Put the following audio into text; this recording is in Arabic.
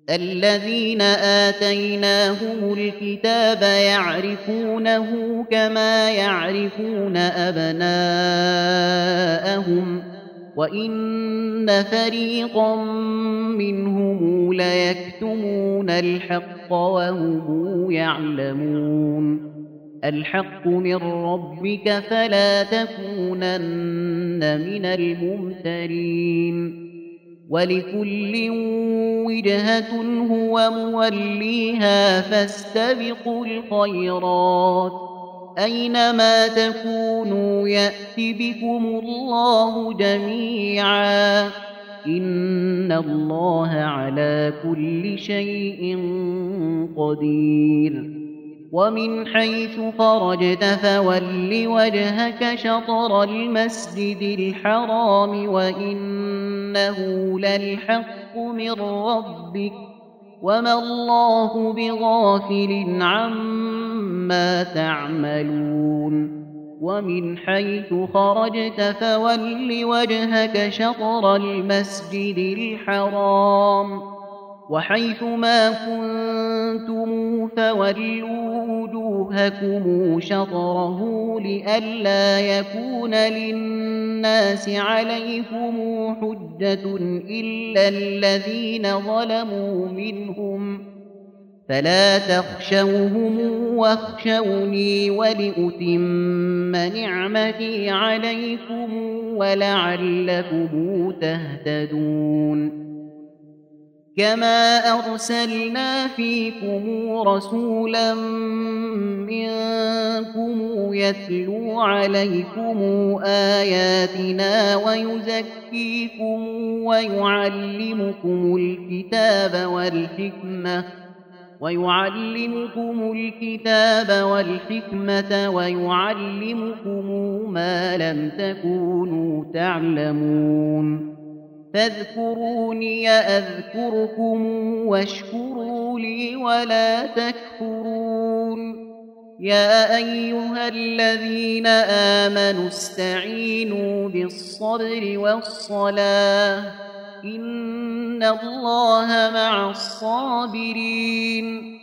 الذين آتيناهم الكتاب يعرفونه كما يعرفون أبناءهم وإن فريقا منهم ليكتمون الحق وهم يعلمون الحق من ربك فلا تكونن من الممترين ولكل وجهة هو موليها فاستبقوا الخيرات أينما تكونوا يأت بكم الله جميعا إن الله على كل شيء قدير ومن حيث خرجت فول وجهك شطر المسجد الحرام وإنه للحق من ربك وما الله بغافل عما تعملون ومن حيث خرجت فول وجهك شطر المسجد الحرام وحيث ما كنتم فولوا وجوهكم شطره لئلا يكون للناس عليكم حجة إلا الذين ظلموا منهم فلا تخشوهم واخشوني ولأتم نعمتي عليكم ولعلكم تهتدون كما أرسلنا فيكم رسولا منكم يتلو عليكم آياتنا ويزكيكم ويعلمكم الكتاب والحكمة ويعلمكم ما لم تكونوا تعلمون فاذكروني أذكركم واشكروا لي ولا تكفرون يا أيها الذين آمنوا استعينوا بالصبر والصلاة إن الله مع الصابرين